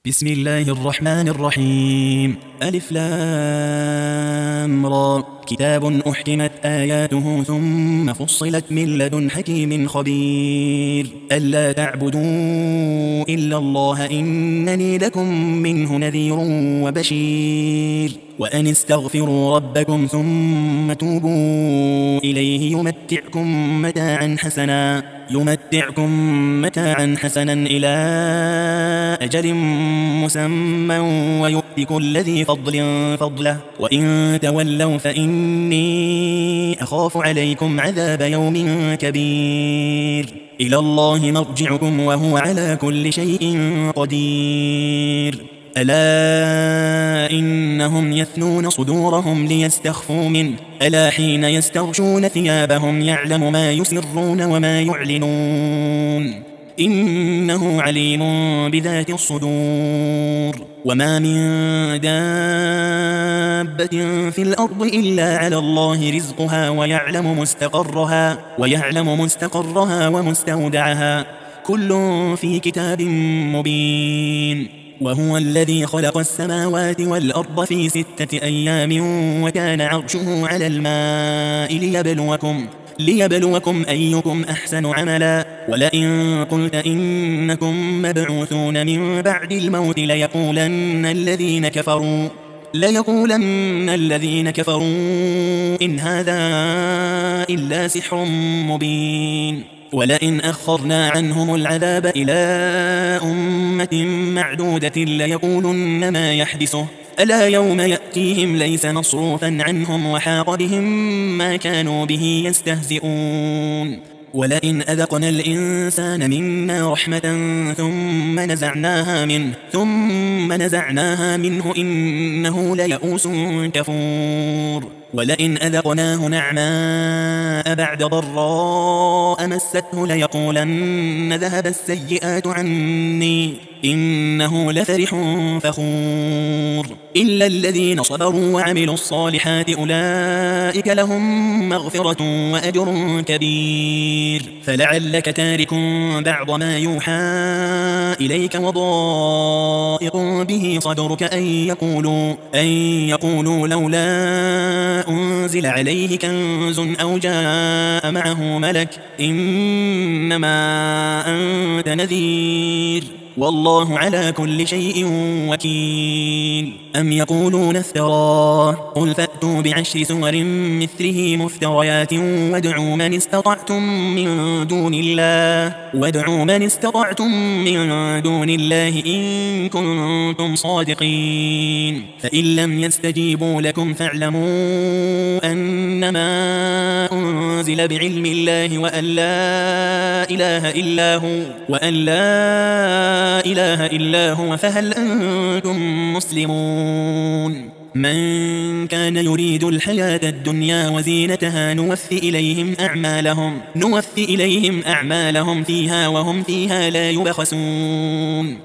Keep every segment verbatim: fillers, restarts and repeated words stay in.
بسم الله الرحمن الرحيم. ألف لام را. كتاب أحكمت آياته ثم فصلت من لدن حكيم خبير. ألا تعبدوا إلا الله إنني لكم منه نذير وبشير. وأن استغفروا ربكم ثم توبوا إليه يمتعكم متاعا حسنا يمتعكم متاعا حسنا إلى أجل مسمى ويؤتي كل ذي فضل فضله وإن تولوا فإني أخاف عليكم عذاب يوم كبير. إلى الله مرجعكم وهو على كل شيء قدير. ألا إنهم يثنون صدورهم ليستخفوا منه ألا حين يستغشون ثيابهم يعلم ما يسرون وما يعلنون إنه عليم بذات الصدور. وما من دابة في الأرض إلا على الله رزقها ويعلم مستقرها ويعلم مستقرها ومستودعها كل في كتاب مبين. وهو الذي خلق السماوات والأرض في ستة أيام وكان عرشه على الماء ليبلوكم ليبلوكم أيكم أحسن عملا. ولئن قلت إنكم مبعوثون من بعد الموت ليقولن الذين كفروا ليقولن الذين كفروا إن هذا إلا سحر مبين. ولئن أخرنا عنهم العذاب إلى أمة معدودة ليقولن ما يحدثه ألا يوم يأتيهم ليس مصروفا عنهم وحاق بهم ما كانوا به يستهزئون. ولئن أذقنا الإنسان منا رحمة ثم نزعناها منه ثم نزعناها منه إنه ليئوس كفور. ولئن أذقناه نعماء بعد ضراء مسته ليقولن ذهب السيئات عني إنه لفرح فخور. إلا الذين صبروا وعملوا الصالحات أولئك لهم مغفرة وأجر كبير. فلعلك تارك بعض ما يوحى إليك وضائق به صدرك أن يقولوا, أن يقولوا لولا أنزل عليه كنز أو جاء معه ملك إنما أنت نذير والله على كل شيء وكيل. أم يقولون افتراه قل فأتوا بعشر سور مثله مفتريات وادعوا من استطعتم من دون الله وادعوا من استطعتم من دون الله إن كنتم صادقين. فإن لم يستجيبوا لكم فاعلموا أنما أنزل بعلم الله وأن لا إله إلا هو وأن لا إله إلا هو فهل أنتم مسلمون. من كان يريد الحياة الدنيا وزينتها نوفي إليهم أعمالهم نوفي إليهم أعمالهم فيها وهم فيها لا يبخسون.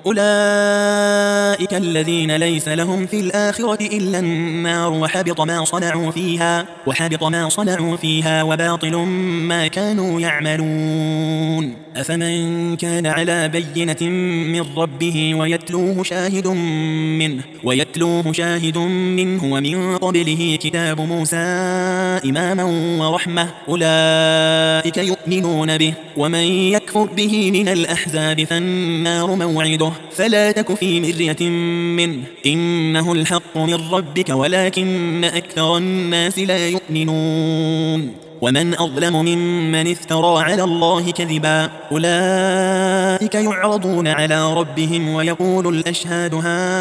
أولئك الذين ليس لهم في الآخرة إلا النار وحبط ما صنعوا فيها وحبط ما صنعوا فيها وباطل ما كانوا يعملون. أفمن كان على بينة من ربه ويتلوه شاهد منه ويتلوه شاهد منه ومن قبله كتاب موسى إماما ورحمة أولئك يؤمنون به. ومن يكفر به من الأحزاب فالنار موعده فلا تك في مرية منه إنه الحق من ربك ولكن أكثر الناس لا يؤمنون. ومن أظلم ممن افترى على الله كذبا أولئك يعرضون على ربهم ويقول الأشهاد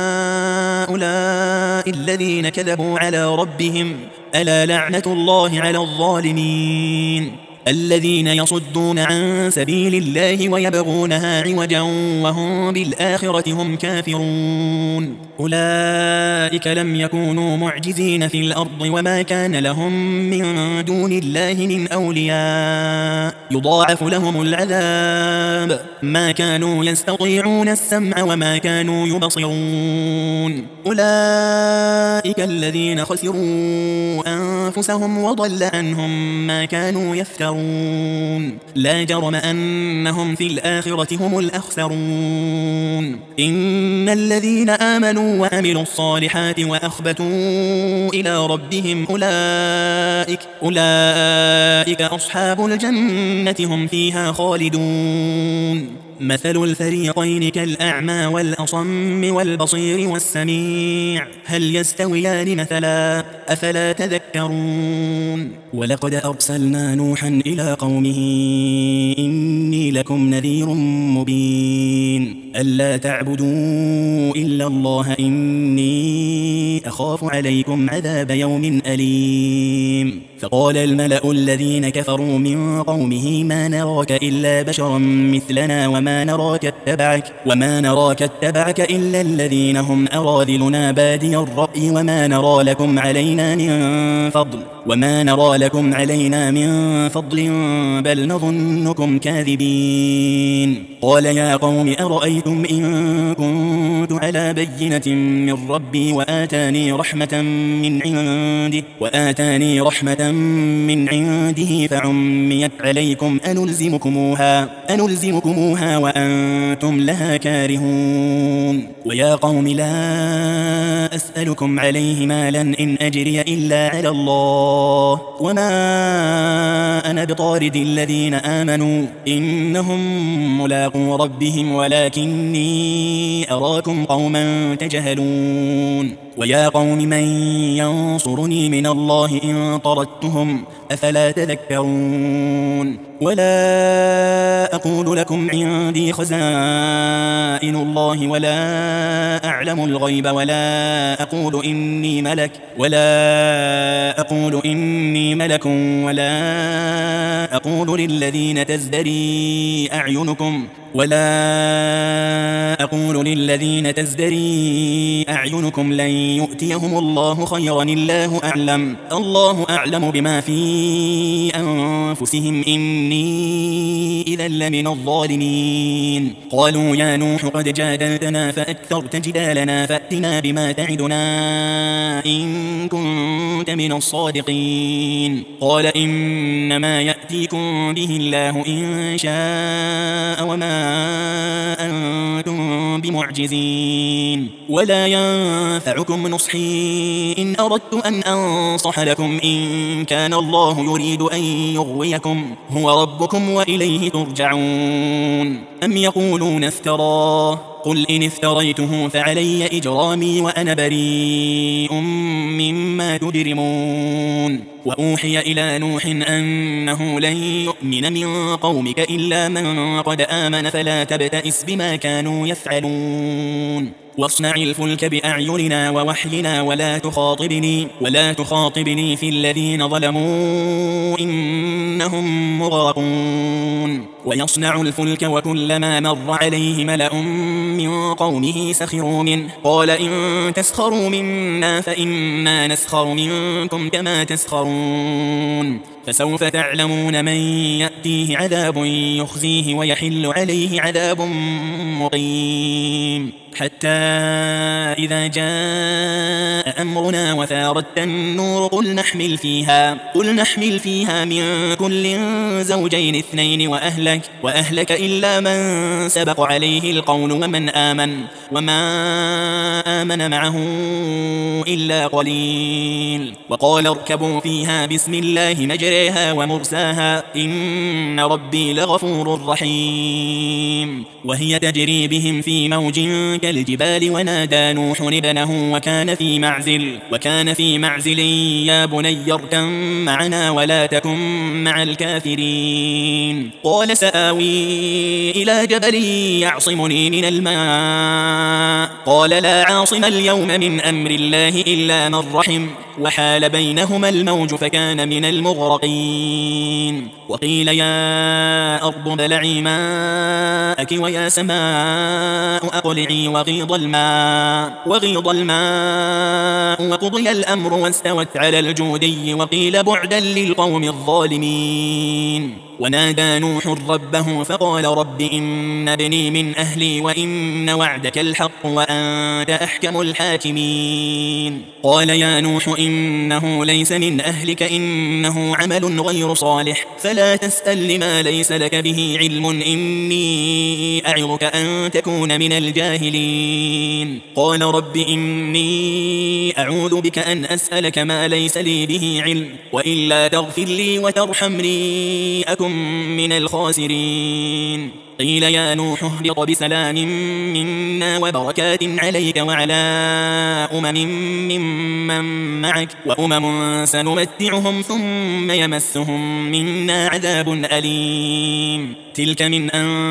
هؤلاء الذين كذبوا على ربهم ألا لعنة الله على الظالمين الذين يصدون عن سبيل الله ويبغونها عوجا وهم بالآخرة هم كافرون. أولئك لم يكونوا معجزين في الأرض وما كان لهم من دون الله من أولياء يضاعف لهم العذاب ما كانوا يستطيعون السمع وما كانوا يبصرون. أولئك الذين خسروا أنفسهم وضل عنهم ما كانوا يفترون. يتذكرون لا جرم أنهم في الآخرة هم الأخسرون إن الذين آمنوا وعملوا الصالحات وأخبتوا إلى ربهم أولئك أولئك أصحاب الجنة هم فيها خالدون مثل الفريقين كالأعمى والأصم والبصير والسميع هل يستويان مثلا أفلا تذكرون ولقد أرسلنا نوحا إلى قومه إني لكم نذير مبين ألا تعبدوا إلا الله إني أخاف عليكم عذاب يوم أليم فقال الملأ الذين كفروا من قومه ما نراك إلا بشرا مثلنا وما نراك اتبعك وما نراك اتبعك إلا الذين هم أراذلنا بادي الرأي وما نرى لكم علينا من فضل وما نرى لكم علينا من فضل بل نظنكم كاذبين قال يا قوم أرأيتم إن كنت على بينة من ربي وآتاني رحمة من عنده وآتاني رحمة من عنده فعميت عليكم أنلزمكموها أنلزمكموها وأنتم لها كارهون ويا قوم لا أسألكم عليه مالا إن أجري إلا على الله وما أنا بطارد الذين آمنوا إنهم ملاقو ربهم ولكني أراكم قوما تجهلون ويا قوم من ينصرني من الله إن طردتهم أفلا تذكرون ولا أقول لكم عندي خزائن الله ولا أعلم الغيب ولا أقول إني ملك ولا أقول إني ملك ولا أقول للذين تزدري أعينكم ولا أقول للذين تزدري أعينكم لن يؤتيهم الله خيرا الله أعلم الله أعلم بما في أنفسهم إني إذا لمن الظالمين قالوا يا نوح قد جادلتنا فأكثرت جدالنا فأتنا بما تعدنا إن كنت من الصادقين قال إنما يأتيكم به الله إن شاء وما أنتم بمعجزين ولا ينفعكم نصحي إن أردت أن أنصح لكم إن كان الله يريد أن يغويكم هو ربكم وإليه ترجعون أم يقولون افتراه قل إن افتريته فعلي إجرامي وأنا بريء مما تجرمون وأوحي إلى نوح أنه لن يؤمن من قومك إلا من قد آمن فلا تبتئس بما كانوا يفعلون واصنع الفلك بأعيننا ووحينا ولا تخاطبني ولا تخاطبني في الذين ظلموا إنهم مغرقون ويصنع الفلك وكلما مر عليه ملأ من قومه سخروا منه قال إن تسخروا منا فإنا نسخر منكم كما تسخرون فسوف تعلمون من يأتيه عذاب يخزيه ويحل عليه عذاب مقيم حتى إذا جاء أمرنا وفارت النور قل نحمل فيها قل نحمل فيها من كل زوجين اثنين وأهلك وأهلك إلا من سبق عليه القول ومن آمن وما آمن معه إلا قليل وقال اركبوا فيها بسم الله مجريها ومرساها إن ربي لغفور رحيم وهي تجري بهم في موج كالجبال ونادى نوح ابنه وكان في معزل وكان في معزل يا بني اركب معنا ولا تكن مع الكافرين قال سآوي إلى جبل يعصمني من الماء قال لا عاصم اليوم من أمر الله إلا من رحم وحال بينهما الموج فكان من المغرقين وقيل يا أرض ابلعي ماءك ويا سماء أقلعي وغيض الماء وغيض الماء وقضي الأمر واستوت على الجودي وقيل بعدا للقوم الظالمين ونادى نوح ربه فقال رب إن ابني من أهلي وإن وعدك الحق وأنت أحكم الحاكمين قال يا نوح إنه ليس من أهلك إنه عمل غير صالح فلا تسأل لما ليس لك به علم إني أعظك أن تكون من الجاهلين قال رب إني أعوذ بك أن أسألك ما ليس لي به علم وإلا تغفر لي وترحمني أكن من الخاسرين قيل يا نوح اهبط بسلام منا وبركات عليك وعلى أمم ممن معك وأمم سنمتعهم ثم يمسهم منا عذاب أليم تلك من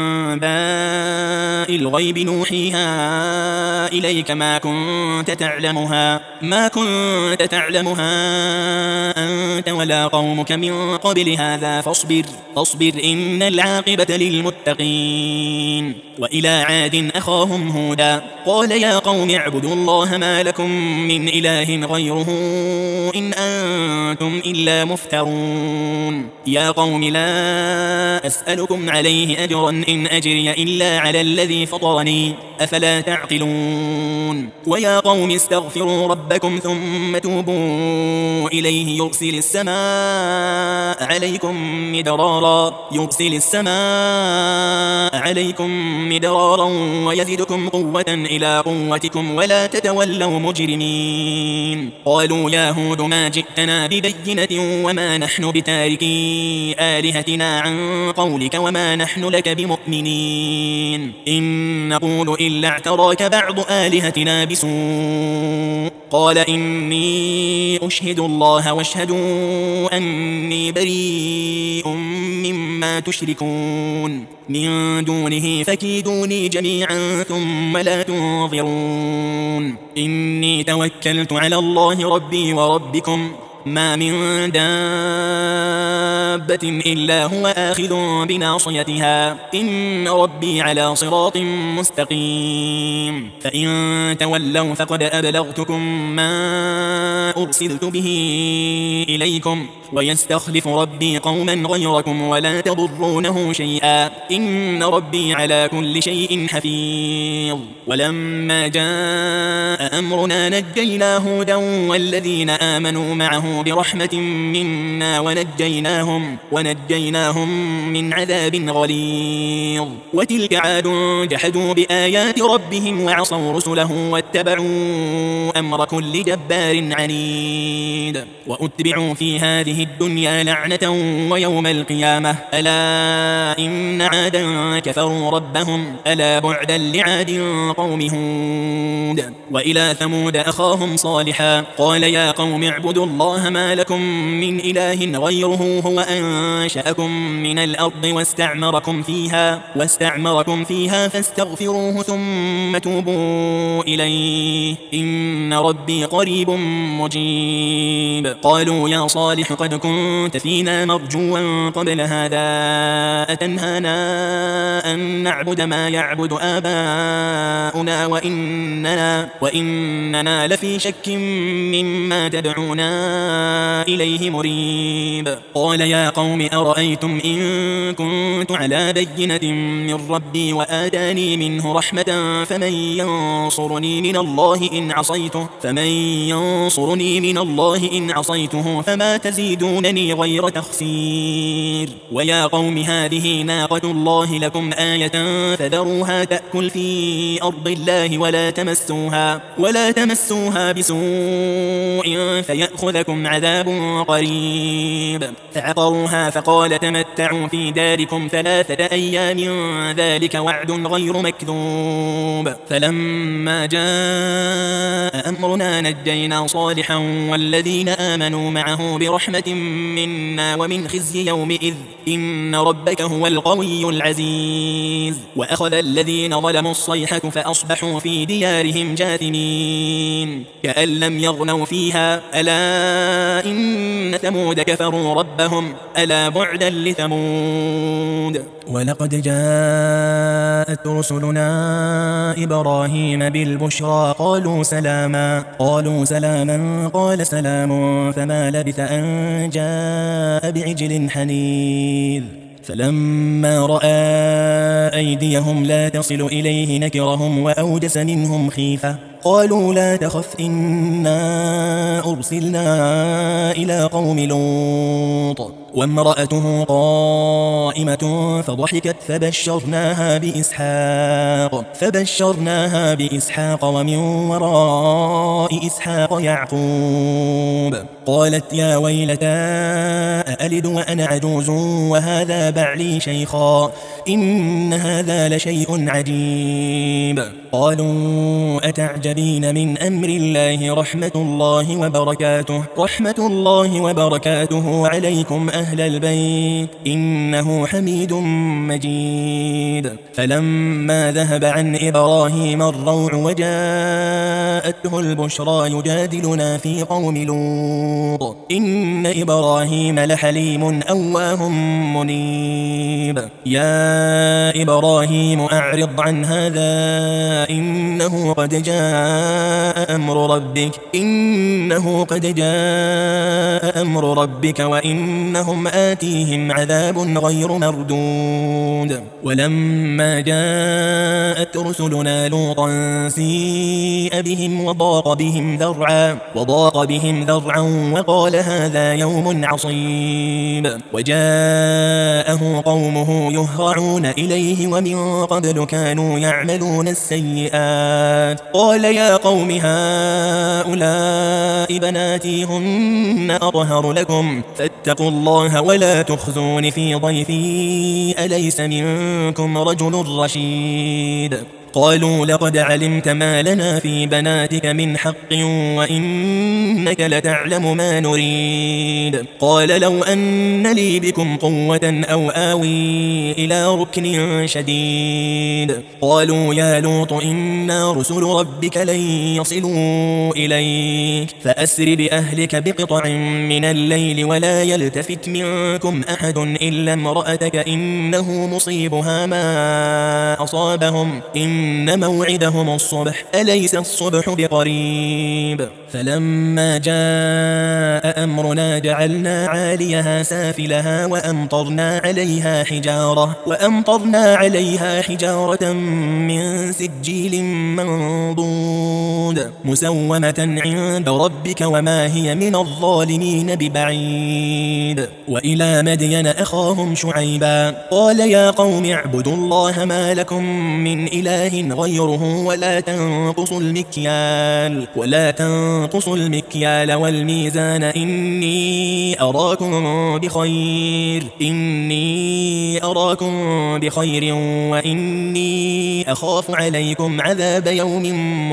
أنباء الغيب نوحيها إليك ما كنت تعلمها ما كنت تعلمها أنت ولا قومك من قبل هذا فاصبر فاصبر إن العاقبة للمتقين وإلى عاد أخاهم هودا قال يا قوم اعبدوا الله ما لكم من إله غيره إن أنتم إلا مفترون يا قوم لا أسألكم عليه أجرا إن أجري إلا على الذي فطرني أفلا تعقلون ويا قوم استغفروا ربكم ثم توبوا إليه يرسل السماء عليكم مدرارا يرسل السماء عليكم مدرارا ويزدكم قوة إلى قوتكم ولا تتولوا مجرمين قالوا يا هود ما جئتنا ببينة وما نحن بتاركي آلهتنا عن قولك وما نحن لك بمؤمنين إن نقول إلا اعتراك بعض آلهتنا بسوء قال إني أشهد الله واشهدوا أني بريء مما تشركون من دونه فكيدوني جميعا ثم لا تنظرون إني توكلت على الله ربي وربكم ما من دابة إلا هو آخذ بناصيتها إن ربي على صراط مستقيم فإن تولوا فقد أبلغتكم ما أرسلت به إليكم ويستخلف ربي قوما غيركم ولا تضرونه شيئا إن ربي على كل شيء حفيظ ولما جاء أمرنا نجينا هودا والذين آمنوا معه برحمة منا ونجيناهم, ونجيناهم من عذاب غليظ وتلك عاد جحدوا بآيات ربهم وعصوا رسله واتبعوا أمر كل جبار عنيد وأتبعوا في هذه الدنيا لعنة ويوم القيامة ألا إن عادا كفروا ربهم ألا بعدا لعاد قوم هود وإلى ثمود أخاهم صالحا قال يا قوم اعبدوا الله ما لكم من إله غيره هو أنشأكم من الأرض واستعمركم فيها واستعمركم فيها فاستغفروه ثم توبوا إليه إن ربي قريب مجيب قالوا يا صالح قد كنت فينا مرجوا قبل هذا أتنهانا أن نعبد ما يعبد آباؤنا وإننا, وإننا لفي شك مما تدعونا إليه مريب قال يا قوم أرأيتم إن كنت على بينة من ربي وآتاني منه رحمة فمن ينصرني من الله إن عصيته فمن ينصرني من الله إن عصيته فما تزيدونني غير تخسير ويا قوم هذه ناقة الله لكم آية فذروها تأكل في أرض الله ولا تمسوها ولا تمسوها بسوء فيأخذكم عذاب قريب فعقروها فقال تمتعوا في داركم ثلاثة أيام ذلك وعد غير مكذوب فلما جاء أمرنا نجينا صالحا والذين آمنوا معه برحمة منا ومن خزي يومئذ إن ربك هو القوي العزيز وأخذ الذين ظلموا الصيحة فأصبحوا في ديارهم جاثمين كأن لم يغنوا فيها ألا إن ثمود كفروا ربهم ألا بعدا لثمود ولقد جاءت رسلنا إبراهيم بالبشرى قالوا سلاما قالوا سلاما قال سلام فما لبث أن جاء بعجل حنيذ فلما رأى أيديهم لا تصل إليه نكرهم وأوجس منهم خيفة. قالوا لا تخف إنا أرسلنا إلى قوم لوط وامرأته قائمة فضحكت فبشرناها بإسحاق فبشرناها بإسحاق ومن وراء إسحاق يعقوب. قالت يا ويلتى أألد وأنا عجوز وهذا بعلي شيخا إن هذا لشيء عجيب. قالوا أتعجبين من أمر الله رحمة الله وبركاته رحمة الله وبركاته عليكم أهل البيت إنه حميد مجيد. فلما ذهب عن إبراهيم الروع وجاءته البشرى يجادلنا في قوم لوط إن إبراهيم لحليم أواه منيب. يا إبراهيم أعرض عن هذا إنه قد جاء أمر ربك إنه قد جاء أمر ربك وإنهم آتيهم عذاب غير مردود. ولما جاءت رسلنا لوطا سيء بهم وضاق بهم ذرعا وضاق بهم ذرعا وقال هذا يوم عصيب. وجاءه قومه يهرعون إليه ومن قبل كانوا يعملون السيئات. قال يا قوم هؤلاء بناتي هن أطهر لكم فاتقوا الله ولا تخزون في ضيفي أليس منكم رجل رشيد. قالوا لقد علمت ما لنا في بناتك من حق وإنك لتعلم ما نريد. قال لو أن لي بكم قوة أو آوي إلى ركن شديد. قالوا يا لوط إنا رسل ربك لن يصلوا إليك فأسر بأهلك بقطع من الليل ولا يلتفت منكم أحد إلا امرأتك إنه مصيبها ما أصابهم إن موعدهم الصبح أليس الصبح بقريب. فلما جاء أمرنا جعلنا عاليها سافلها وأمطرنا عليها حجارة وأمطرنا عليها حجارة من سجيل منضود مسومة عند ربك وما هي من الظالمين ببعيد. وإلى مدين أخاهم شعيبا قال يا قوم اعبدوا الله ما لكم من إله غيره ولا تنقصوا المكيال ولا تنقصوا المكيال والميزان إني أراكم بخير إني أراكم بخير وإني أخاف عليكم عذاب يوم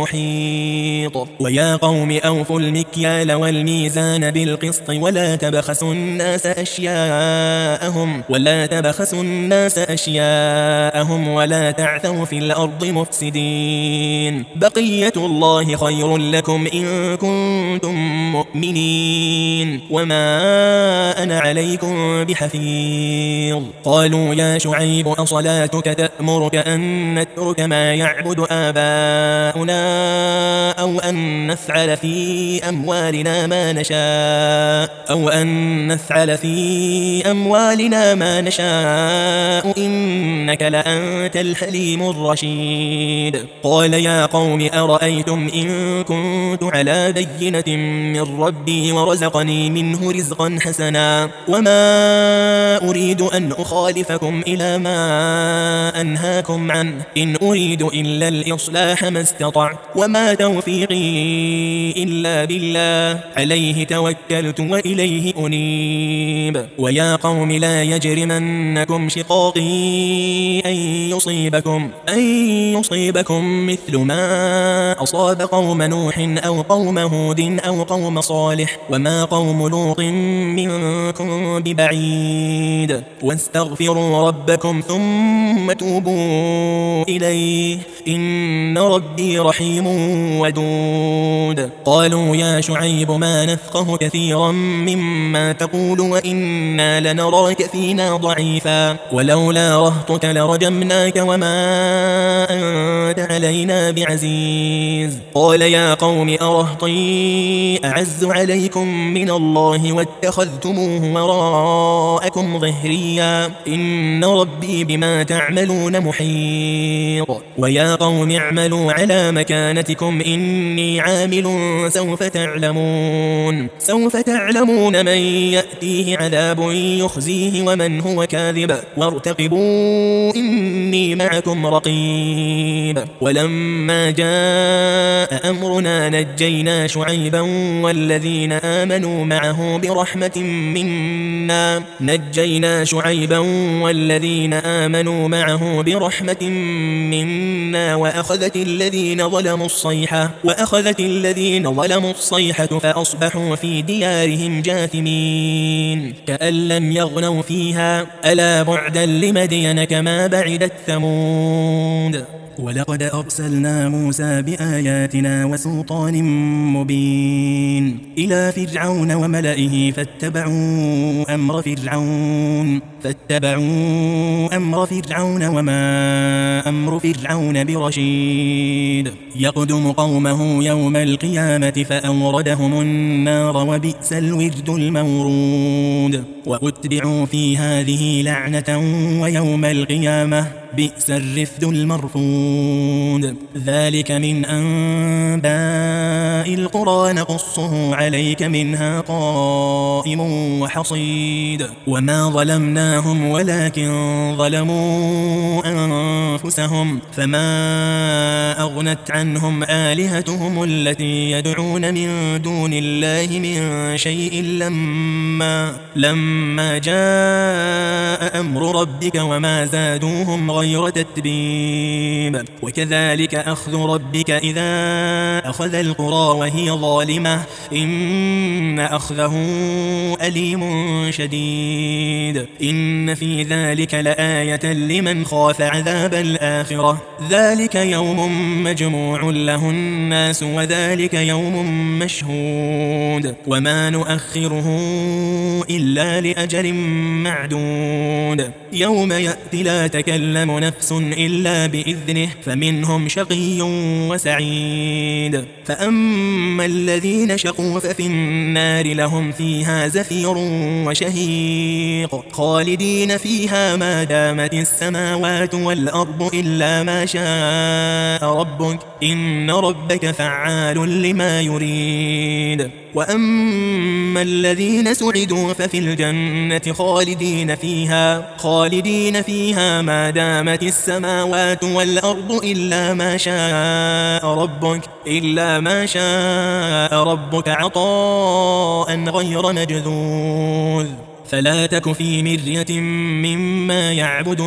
محيط. ويا قوم أوفوا المكيال والميزان بالقسط ولا تبخسوا الناس أشياءهم ولا تبخسوا الناس أشياءهم ولا تعثوا في الأرض مفسدين. بقية الله خير لكم إن كنتم مؤمنين وما أنا عليكم بحفيظ. قالوا يا شعيب أصلاتك تأمرك أن نترك ما يعبد آباؤنا أو أن نفعل في أموالنا ما نشاء أو أن نفعل في أموالنا ما نشاء إنك لأنت الحليم الرشيد. قال يا قوم أرأيتم إن كنت على بينة من ربي ورزقني منه رزقا حسنا وما أريد أن أخالفكم إلى ما أنهاكم عنه إن أريد إلا الإصلاح ما استطعت وما توفيقي إلا بالله عليه توكلت وإليه أنيب. ويا قوم لا يجرمنكم شقاقي أن يصيبكم أن يصيبكم مثل ما أصاب قوم نوح أو قوم هود أو قوم صالح وما قوم لوط منكم ببعيد. واستغفروا ربكم ثم توبوا إليه إن ربي رحيم ودود. قالوا يا شعيب ما نفقه كثيرا مما تقول وإنا لنراك فينا ضعيفا ولولا رهطك لرجمناك وما أنت علينا بعزيز. قال يا قوم أرهطي أعز عليكم من الله واتخذتموه وراءكم ظهريا إن ربي بما تعملون محيط. ويا قوم اعملوا على مكانتكم إني عامل سوف تعلمون سوف تعلمون من يأتيه عذاب يخزيه ومن هو كاذب وارتقبوا إني معكم رقيب. ولما جاء أمرنا نجينا شعيبا والذين آمنوا معه برحمة منا نجينا شعيبا والذين آمنوا معه برحمة منا وأخذت الذين ظلموا الصيحة وأخذت الذين ظلموا الصيحة فأصبحوا في ديارهم جاثمين كأن لم يغنوا فيها ألا بعدا لمدين كما بعدت ثمود. ولقد أرسلنا موسى بآياتنا وسلطان مبين إلى فرعون وملئه فاتبعوا أمر فرعون فاتبعوا أمر فرعون وما أمر فرعون برشيد. يقدم قومه يوم القيامة فأوردهم النار وبئس الورد المورود. وأتبعوا في هذه لعنة ويوم القيامة بئس الرفد المرفود. ذلك من أنباء القرى نقصه عليك منها قائم وحصيد. وما ظلمناهم ولكن ظلموا أنفسهم فما أغنت عنهم آلهتهم التي يدعون من دون الله من شيء لما لما جاء أمر ربك وما زادوهم غير تتبيب. وكذلك أخذ ربك إذا أخذ القرى وهي ظالمة إن أخذه أليم شديد. إن في ذلك لآية لمن خاف عذاب الآخرة. ذلك يوم مجموع له الناس وذلك يوم مشهود وما نؤخره إلا لأجل معدود. يوم يأتي لا تكلم نفس إلا بإذنه فمنهم شقي وسعيد. فأما الذين شقوا ففي النار لهم فيها زفير وشهيق خالدين فيها ما دامت السماوات والأرض إلا ما شاء ربك إن ربك فعال لما يريد. وأما الذين سعدوا ففي الجنة خالدين فيها خالدين فيها ما دامت السماوات والأرض إلا ما شاء ربك إلا ما شاء ربك عطاء غير مجذوذ. فلا تك في مرية مما يعبد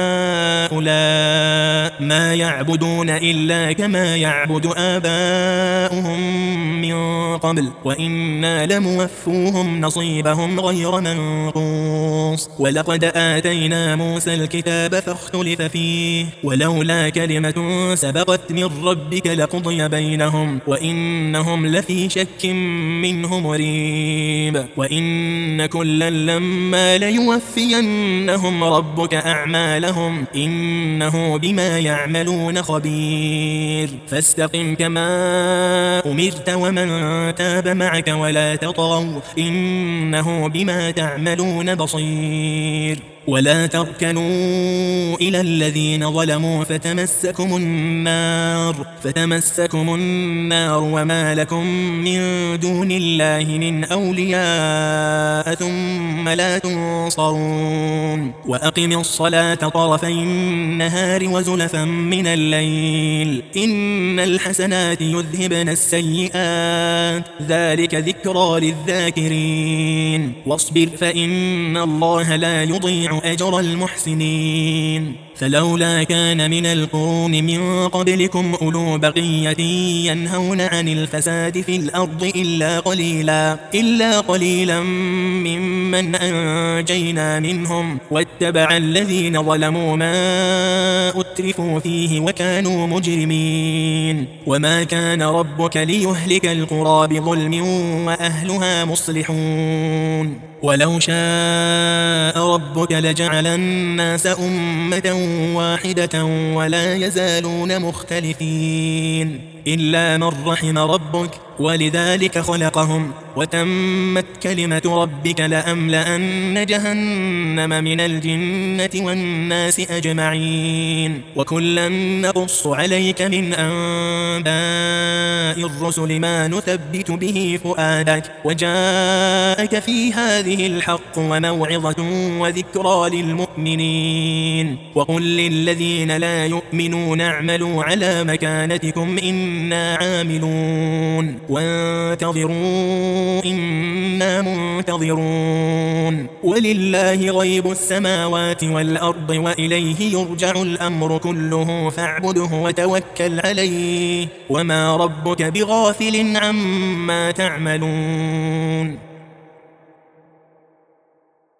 هؤلاء ما يعبدون إلا كما يعبد آباؤهم من قبل وإنا لموفوهم نصيبهم غير منقوص. ولقد آتينا موسى الكتاب فاختلف فيه ولولا كلمة سبقت من ربك لقضي بينهم وإنهم لفي شك منه مريب. وإن كلا لما ليوفينهم ربك أعمالهم إنه بما يعملون خبير. فاستقم كما أمرت ومن تاب معك ولا تطغوا إنه بما تعملون بصير. ولا تركنوا إلى الذين ظلموا فتمسكم النار فتمسكم النار وما لكم من دون الله من أولياء ثم لا تنصرون. وأقم الصلاة طرفي النهار وزلفا من الليل إن الحسنات يذهبن السيئات ذلك ذكرى للذاكرين. واصبر فإن الله لا يضيع أجر المحسنين. فلولا كان من القرون من قبلكم أولو بقية ينهون عن الفساد في الأرض إلا قليلا إلا قليلا ممن أنجينا منهم واتبع الذين ظلموا ما أترفوا فيه وكانوا مجرمين. وما كان ربك ليهلك القرى بظلم وأهلها مصلحون. ولو شاء ربك لجعل الناس أمة واحدة ولا يزالون مختلفين إلا من رحم ربك ولذلك خلقهم وتمت كلمة ربك لأملأن جهنم من الجنة والناس أجمعين وكلا نقص عليك من أنباء الرسل ما نثبت به فؤادك وجاءك في هذه الحق وموعظة وذكرى للمؤمنين وقل للذين لا يؤمنون اعملوا على مكانتكم إنا عاملون وانتظروا إنا منتظرون ولله غيب السماوات والأرض وإليه يرجع الأمر كله فاعبده وتوكل عليه وما ربك بغافل عما تعملون